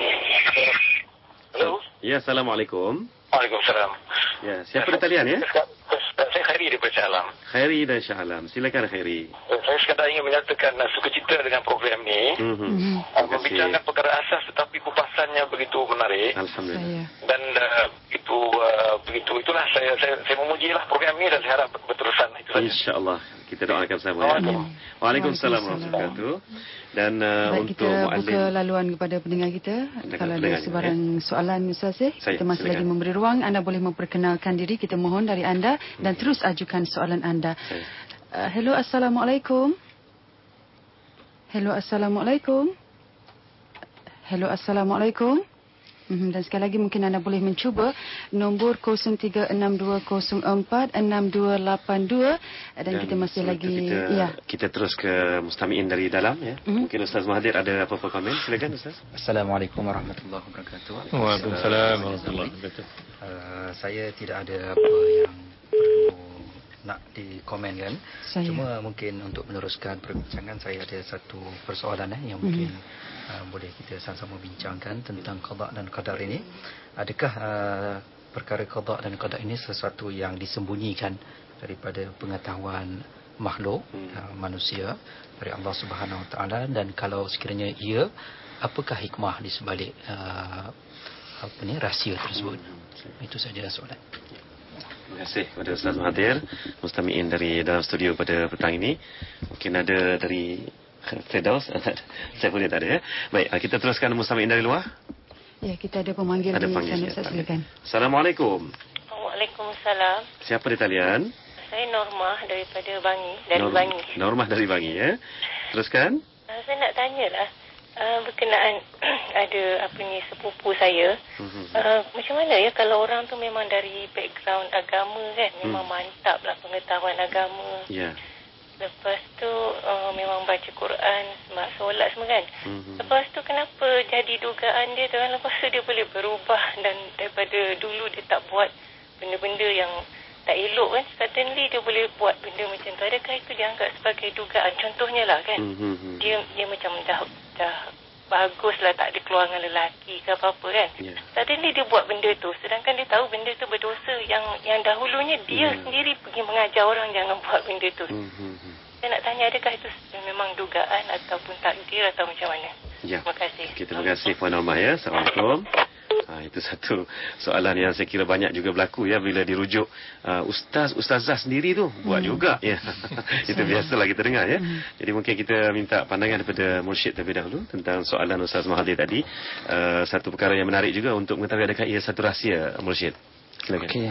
Halo. Ya, Assalamualaikum. Waalaikumsalam. Ya, siapa di talian ya? Saya Khairi daripada Shah Alam. Khairi dari Shah Alam. Silakan Khairi. Saya sekadar ingin menyatakan uh, sukacita dengan program ni. Mm-hmm. Uh, membicarakan perkara asas tetapi kupasannya begitu menarik. Alhamdulillah. Dan uh, itu uh, begitu itulah saya saya saya memujilah program ni dan saya harap berterusan itu saja. Insya-Allah. Kita doakan bersama ya. Waalaikumsalam warahmatullahi wabarakatuh. Dan uh, baik, untuk kita Muallim, buka laluan kepada pendengar kita. Pendengar kalau ada sebarang ya. soalan Ustaz eh, kita masih silakan. lagi memberi ruang. Anda boleh memperkenalkan diri, kita mohon dari anda dan hmm. terus ajukan soalan anda. Uh, hello, Assalamualaikum. Hello, Assalamualaikum. Hello, Assalamualaikum. Mm-hmm. Dan sekali lagi mungkin anda boleh mencuba nombor kosong tiga enam dua kosong empat enam dua lapan dua dan, dan kita masih lagi kita, ya. Kita terus ke mustami'in dari dalam ya. Mm-hmm. Mungkin Ustaz Mahathir ada apa-apa komen? Silakan Ustaz. Assalamualaikum warahmatullahi wabarakatuh. Waalaikumsalam warahmatullahi wabarakatuh. Uh, saya tidak ada apa yang perlu nak dikomenkan. Saya. Cuma mungkin untuk meneruskan perbincangan, saya ada satu persoalan eh, yang mungkin mm-hmm. uh, boleh kita sama-sama bincangkan tentang qada dan qadar ini. Adakah uh, perkara qada dan qadar ini sesuatu yang disembunyikan daripada pengetahuan makhluk mm. uh, manusia dari Allah Subhanahu Wa Taala, dan kalau sekiranya ia, apakah hikmah di sebalik uh, apa ni rahsia tersebut? Mm. Itu saja soalan. Terima kasih kepada Ustaz Mahathir, mustami'in dari dalam studio pada petang ini. Mungkin ada dari Firdaus. Saya boleh tak ada ya. Baik, kita teruskan mustami'in dari luar. Ya, kita ada pemanggil ada di panggil, sana. Ustaz, silakan. Assalamualaikum. Waalaikumsalam. Siapa di talian? Saya Normah daripada Bangi, dari Norm, Bangi. Normah dari Bangi ya. Teruskan. Uh, saya nak tanyalah uh, berkenaan ada apa ni sepupu saya. Uh, macam mana ya kalau orang tu memang dari background agama kan, memang hmm. mantap lah pengetahuan agama. Ya. Yeah. Lepas tu uh, memang baca Quran, solat semua kan. Hmm. Lepas tu kenapa jadi dugaan dia tu kan, lepas tu dia boleh berubah dan daripada dulu dia tak buat benda-benda yang tak elok kan, suddenly dia boleh buat benda macam tu. Adakah itu dianggap sebagai dugaan? Contohnya lah kan, hmm. dia dia macam dah dah baguslah tak ada keluar dengan lelaki ke apa-apa kan. Yeah. Suddenly dia buat benda tu, sedangkan dia tahu benda tu berdosa, yang yang dahulunya dia mm. sendiri pergi mengajar orang jangan buat benda tu. Mm-hmm. Saya nak tanya, adakah itu memang dugaan ataupun takdir atau macam mana? Ya. Terima kasih. Okay, terima kasih Puan Norma ya. Assalamualaikum. Ha, itu satu soalan yang saya kira banyak juga berlaku ya bila dirujuk uh, ustaz ustazah sendiri tu buat hmm. juga ya. Itu biasalah kita dengar ya. Hmm. Jadi mungkin kita minta pandangan daripada mursyid terlebih dahulu tentang soalan Ustaz Mahathir tadi. Uh, satu perkara yang menarik juga untuk mengetahui adakah ia satu rahsia, mursyid. Silakan. Okey.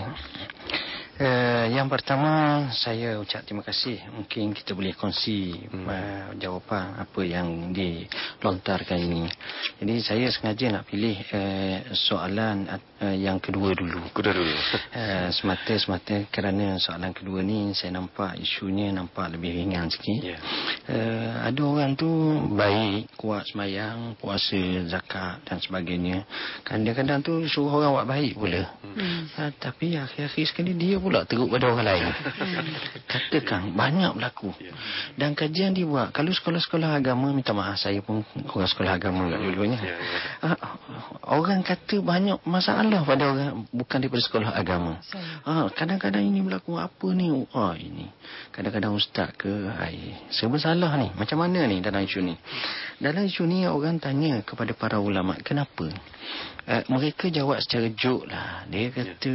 Uh, yang pertama, saya ucap terima kasih. Mungkin kita boleh kongsi hmm. uh, jawapan apa yang dilontarkan ini. Jadi saya sengaja nak pilih uh, soalan uh, yang kedua dulu. Kedua dulu. uh, semata-semata kerana soalan kedua ni saya nampak isunya nampak lebih ringan sikit. Yeah. Uh, ada orang tu baik, kuat sembahyang, puasa, zakat dan sebagainya. Kadang-kadang tu suruh orang buat baik pula. Hmm. Uh, tapi akhir-akhir sekali dia pula teruk pada orang lain. Katakan banyak berlaku. Dan kajian dibuat, kalau sekolah-sekolah agama, minta maaf saya pun kurang sekolah agama kat dulunya. Uh, orang kata banyak masalah pada orang bukan daripada sekolah agama. Uh, kadang-kadang ini berlaku apa ni? Oh ini. Kadang-kadang ustaz ke, ai, serba salah ni. Macam mana ni dalam isu ni? Dalam isu ni orang tanya kepada para ulama, kenapa? Uh, mereka jawab secara joke lah. Dia kata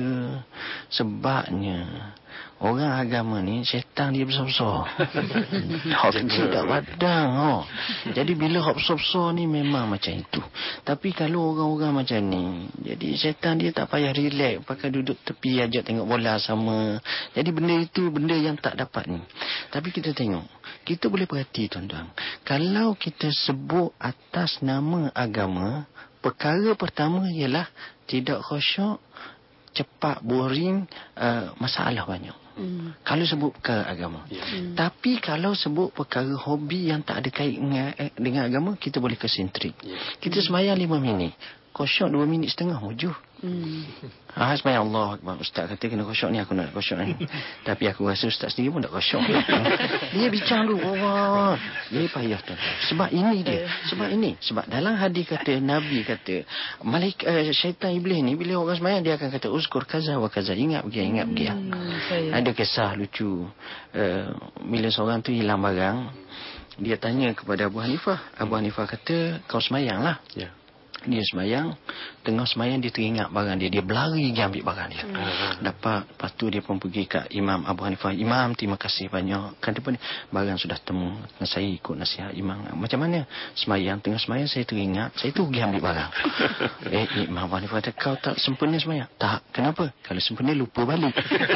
sebabnya orang agama ni syaitan dia besar-besar. Hak kecil tak padang. Oh. Jadi bila hak besar-besar ni memang macam itu. Tapi kalau orang-orang macam ni, jadi syaitan dia tak payah relax, pakai duduk tepi ajak tengok bola sama. Jadi benda itu benda yang tak dapat ni. Tapi kita tengok, kita boleh perhati tuan-tuan, kalau kita sebut atas nama agama, perkara pertama ialah tidak khusyuk, cepat boring, uh, masalah banyak. Hmm. Kalau sebut perkara agama. Hmm. Tapi kalau sebut perkara hobi yang tak ada kait dengan, eh, dengan agama, kita boleh kesentrik. Yeah. Kita sembahyang lima minit, khusyuk dua minit setengah, hujur. Hmm. Ah, sembahyang Allah Akbar. Ustaz kata kena khusyuk ni, aku nak khusyuk ni. Tapi aku rasa ustaz sendiri pun tak khusyuk. Dia bincang dulu. Allah. Dia payah tuan. Sebab ini dia. Sebab ini. Sebab dalam hadis kata, Nabi kata, malaikat uh, syaitan iblis ni bila orang sembahyang dia akan kata uzkur kaza wa kaza. Ingat pergi, ingat pergi. Hmm, ada kisah lucu. Uh, bila seorang tu hilang barang, dia tanya kepada Abu Hanifah. Abu Hanifah kata, kau sembahyang lah. Ya. Yeah. Dia sembahyang, tengah sembahyang dia teringat barang dia, dia berlari pergi ambil barang dia. Hmm. Dapat, lepas tu dia pun pergi kat Imam Abu Hanifah. Imam, terima kasih banyak. Kan dia pun, barang sudah temu. Saya ikut nasihat Imam. Macam mana? Sembahyang, tengah sembahyang saya teringat, saya tu pergi ambil barang. eh, Imam Abu Hanifah kata, kau tak sempurna sembahyang? Tak. Kenapa? Kalau sempurna lupa balik.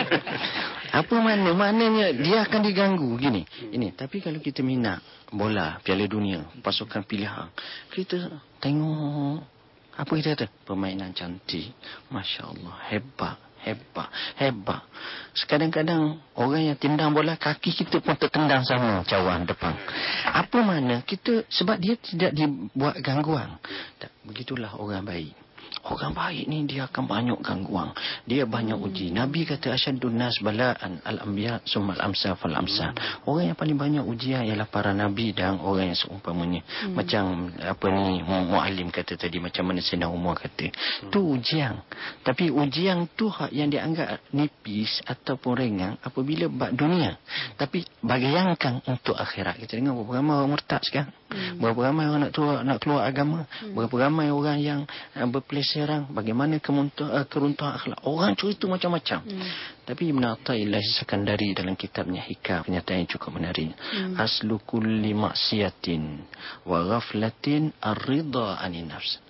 Apa mana? Maknanya dia akan diganggu gini. Ini. Tapi kalau kita minat bola, Piala Dunia, pasukan pilihan, kita tengok Apa kita kata? Permainan cantik. Masya Allah, hebat. Hebat, hebat. Kadang-kadang orang yang tendang bola, kaki kita pun tertendang sama cawan depan. Apa mana kita, sebab dia tidak dibuat gangguan. Tak, begitulah orang baik. Orang baik ni dia akan banyak gangguan. Dia banyak uji. Nabi kata asyadun nas bala'an al-anbiya summal amsal fal amsal. Orang yang paling banyak ujian ialah para nabi dan orang yang seumpamanya. Hmm. Macam apa ni muallim kata tadi, macam mana Sayyidina Umar kata. Hmm. Tu ujian. Tapi ujian tu yang dianggap nipis ataupun ringan apabila bab dunia. Hmm. Tapi bayangkan untuk akhirat. Kita dengar berapa ramai orang murtad sekarang. Hmm. Berapa ramai orang nak keluar, nak keluar agama. Hmm. Berapa ramai orang yang uh, berpeleseran. Bagaimana kemuntuh, uh, keruntuhan akhlak. Orang cerita macam-macam. Hmm. Tapi Ibn Atta'illah Sakandari dalam kitabnya Hikam, pernyataan yang cukup menarik. Hmm. Aslu kulli maksiatin wa ghaflatin ar-ridha anin nafs.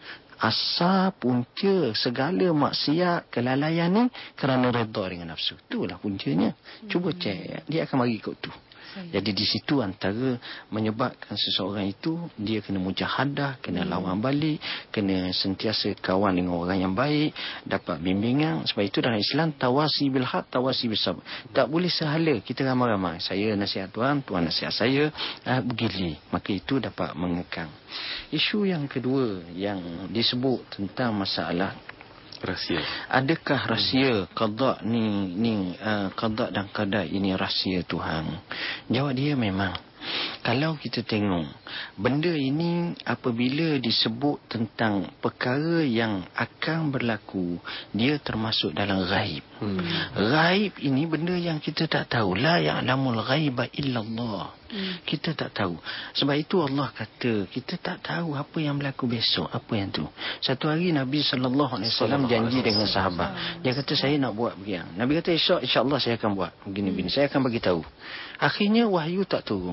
Asal punca segala maksiat, kelalaian ni kerana redha dengan nafsu. Itulah puncanya. Cuba cek. Dia akan bagi ikut tu. Jadi di situ antara menyebabkan seseorang itu dia kena mujahadah, kena lawan balik, kena sentiasa kawan dengan orang yang baik, dapat bimbingan. Sebab itu dalam Islam tawasi bil haq, tawasi bis sabr. Tak boleh sehala kita ramai-ramai. Saya nasihat tuan, tuan nasihat saya, ah, begili. Maka itu dapat mengekang. Isu yang kedua yang disebut tentang masalah rahsia. Adakah rahsia qada ni ni uh, qada dan qadar ini rahsia Tuhan? Jawab dia memang. Kalau kita tengok benda ini apabila disebut tentang perkara yang akan berlaku, dia termasuk dalam ghaib. Hmm. Ghaib ini benda yang kita tak tahu. La ya'lamul ghaiba illallah. Hmm. Kita tak tahu. Sebab itu Allah kata kita tak tahu apa yang berlaku besok, apa yang tu. Satu hari Nabi sallallahu alaihi wasallam janji dengan sahabat. Dia kata saya nak buat begini. Nabi kata esok insya-Allah saya akan buat begini-begini. Hmm. Saya akan bagi tahu. Akhirnya wahyu tak turun.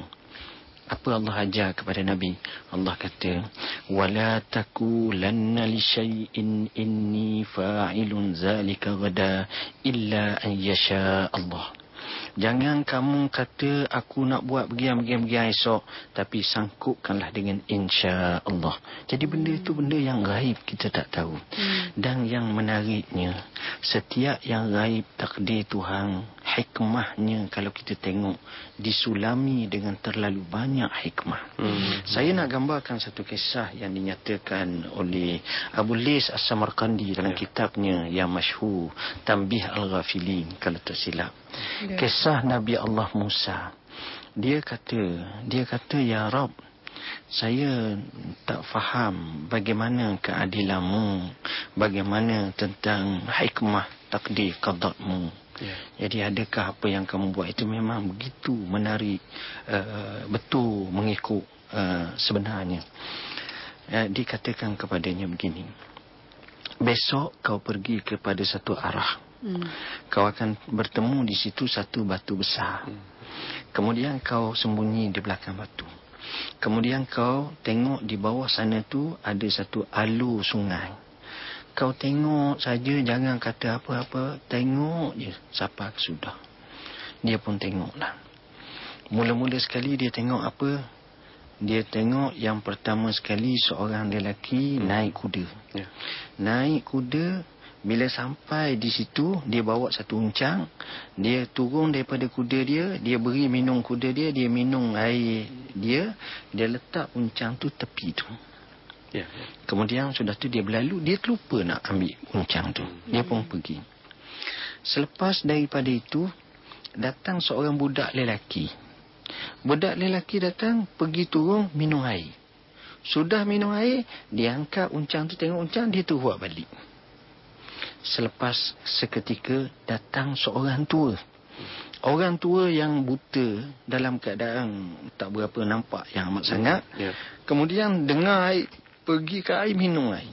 Apa Allah ajar kepada Nabi? Allah kata, "Wala taqulanna li syai'in inni fa'ilun zalika ghada illa an yasha Allah." Jangan kamu kata aku nak buat begini-begini esok, tapi sangkupkanlah dengan insya Allah. Jadi benda itu benda yang gaib, kita tak tahu. Hmm. Dan yang menariknya, setiap yang gaib takdir Tuhan, hikmahnya kalau kita tengok disulami dengan terlalu banyak hikmah. Hmm. Saya nak gambarkan satu kisah yang dinyatakan oleh Abu Lis As-Samarqandi dalam kitabnya yang masyhur Tanbih Al-Ghafilin kalau tak silap. Yeah. Kisah Nabi Allah Musa. Dia kata, dia kata ya Rabb, saya tak faham bagaimana keadilanmu, bagaimana tentang hikmah takdir qada'mu. Yeah. Jadi adakah apa yang kamu buat itu memang begitu menarik, uh, betul mengikut uh, sebenarnya. Uh, dikatakan kepadanya begini, besok kau pergi kepada satu arah. Hmm. Kau akan bertemu di situ satu batu besar. Hmm. Kemudian kau sembunyi di belakang batu. Kemudian kau tengok di bawah sana tu ada satu alur sungai. Kau tengok saja, jangan kata apa-apa, tengok je sampai sudah. Dia pun tengoklah. Mula-mula sekali dia tengok apa? Dia tengok yang pertama sekali seorang lelaki hmm. naik kuda. Yeah. Naik kuda. Bila sampai di situ, dia bawa satu uncang, dia turun daripada kuda dia, dia beri minum kuda dia, dia minum air dia, dia letak uncang tu tepi tu. Yeah. Kemudian sudah tu dia berlalu, dia terlupa nak ambil uncang tu. Dia pun pergi. Selepas daripada itu, datang seorang budak lelaki. Budak lelaki datang, pergi turun, minum air. Sudah minum air, dia angkat uncang tu, tengok uncang, dia tu buat balik. Selepas seketika datang seorang tua. Orang tua yang buta dalam keadaan tak berapa nampak yang amat sangat. Yeah. Kemudian dengar air, pergi ke air, minum air.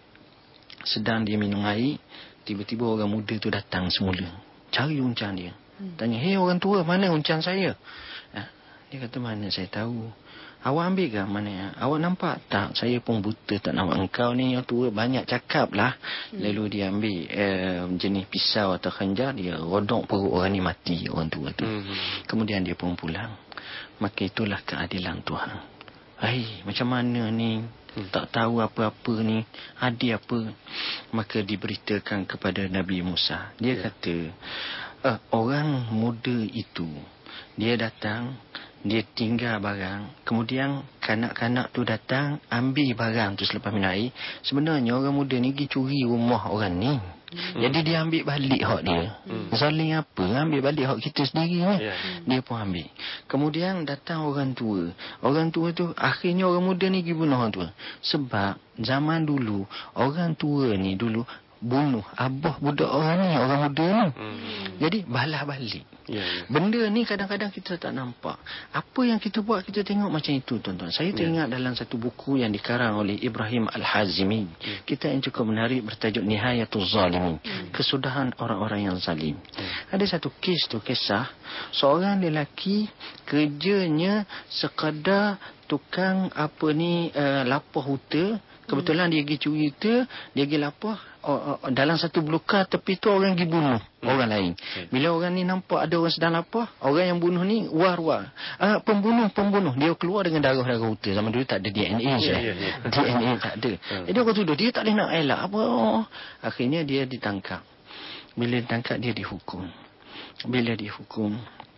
Sedang dia minum air, tiba-tiba orang muda tu datang semula. Cari uncang dia. Tanya, hei orang tua, mana uncang saya? Dia kata, mana saya tahu. Awak ambil ke mana? Awak nampak tak? Saya pun buta tak nampak. Engkau ni yang tua banyak cakap lah. Hmm. Lalu dia ambil eh, jenis pisau atau khanjar. Dia rodok perut orang ni, mati orang tua tu. Hmm. Kemudian dia pun pulang. Maka itulah keadilan Tuhan. Hai, macam mana ni? hmm. tak tahu apa-apa ni, ada apa. Maka diberitakan kepada Nabi Musa. Dia yeah. kata, uh, orang muda itu, dia datang, dia tinggal barang, kemudian kanak-kanak tu datang ambil barang tu selepas minum air. Sebenarnya orang muda ni pergi curi rumah orang ni. Hmm. Jadi dia ambil balik hak dia. Hmm. Zalim apa? Ambil balik hak kita sendiri kan? Yeah. Dia pun ambil. Kemudian datang orang tua. Orang tua tu akhirnya orang muda ni pergi bunuh orang tua. Sebab zaman dulu orang tua ni dulu bunuh abah budak orang ni, orang muda ni. Hmm. Jadi balas balik. Yeah, yeah. Benda ni kadang-kadang kita tak nampak. Apa yang kita buat, kita tengok macam itu, tuan-tuan. Saya teringat yeah. dalam satu buku yang dikarang oleh Ibrahim Al-Hazimi. Yeah. Kita yang cukup menarik, bertajuk Nihayatul Zalimin. Yeah. Kesudahan orang-orang yang zalim. Yeah. Ada satu kes tu, kisah seorang lelaki kerjanya sekadar tukang apa ni, uh, lapah huta. Kebetulan dia pergi curi huta, dia pergi lapah. Oh, oh, dalam satu belukar tepi tu orang pergi bunuh hmm. orang lain. Okay. Bila orang ni nampak ada orang sedang lapar, orang yang bunuh ni war-war. Ah, pembunuh, pembunuh. Dia keluar dengan darah-darah huta. Zaman dulu tak ada D N A. Yeah, yeah, yeah. D N A tak ada. Hmm. Jadi orang tuduh dia tak boleh nak elak apa. Oh. Akhirnya dia ditangkap. Bila ditangkap dia dihukum. Bila dihukum,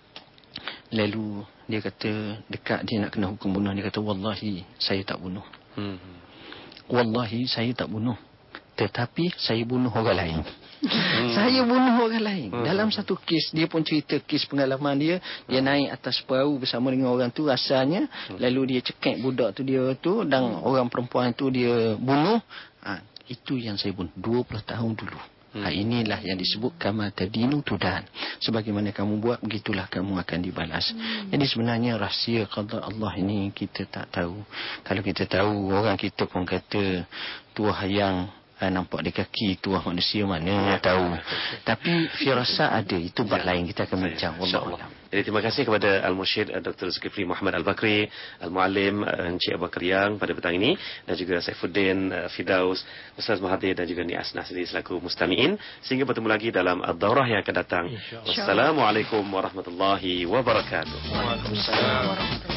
lalu dia kata dekat dia nak kena hukum bunuh, dia kata wallahi saya tak bunuh. Hmm. Wallahi saya tak bunuh. Tetapi saya bunuh orang lain. Hmm. Saya bunuh orang lain. Hmm. Dalam satu kes, dia pun cerita kes pengalaman dia. Dia hmm. naik atas perahu bersama dengan orang tu rasanya. Hmm. Lalu dia cekik budak tu dia tu. Dan hmm. orang perempuan tu dia bunuh. Ha, itu yang saya bunuh. dua puluh tahun dulu. Hmm. Ha, inilah yang disebut kama tadinu tudan. Sebagaimana kamu buat, begitulah kamu akan dibalas. Hmm. Jadi sebenarnya rahsia qada Allah ini kita tak tahu. Kalau kita tahu, orang kita pun kata tuah yang Ha, nampak di kaki tuah manusia mana ya, tahu. Tapi firasa ada, itu bab ya. Lain kita akan bincang. Wallahu a'lam. Jadi terima kasih kepada Al-Mursyid Doktor Zulkifli Muhammad Al-Bakri, Al-Muallim Encik Abu Bakar Yang pada petang ini, dan juga Saifuddin Firdaus, Ustaz Mahathir dan juga Ni Asnah sendiri selaku mustami'in. Sehingga bertemu lagi dalam Ad-Daurah yang akan datang. Wassalamualaikum warahmatullahi wabarakatuh. Waalaikumsalam warahmatullahi wabarakatuh.